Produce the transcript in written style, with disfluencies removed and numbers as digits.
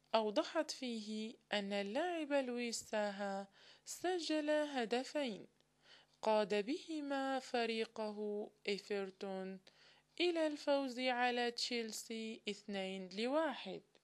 أوضحت فيه أن اللاعب لويس ساها سجل هدفين قاد بهما فريقه إيفرتون إلى الفوز على تشيلسي 2-1.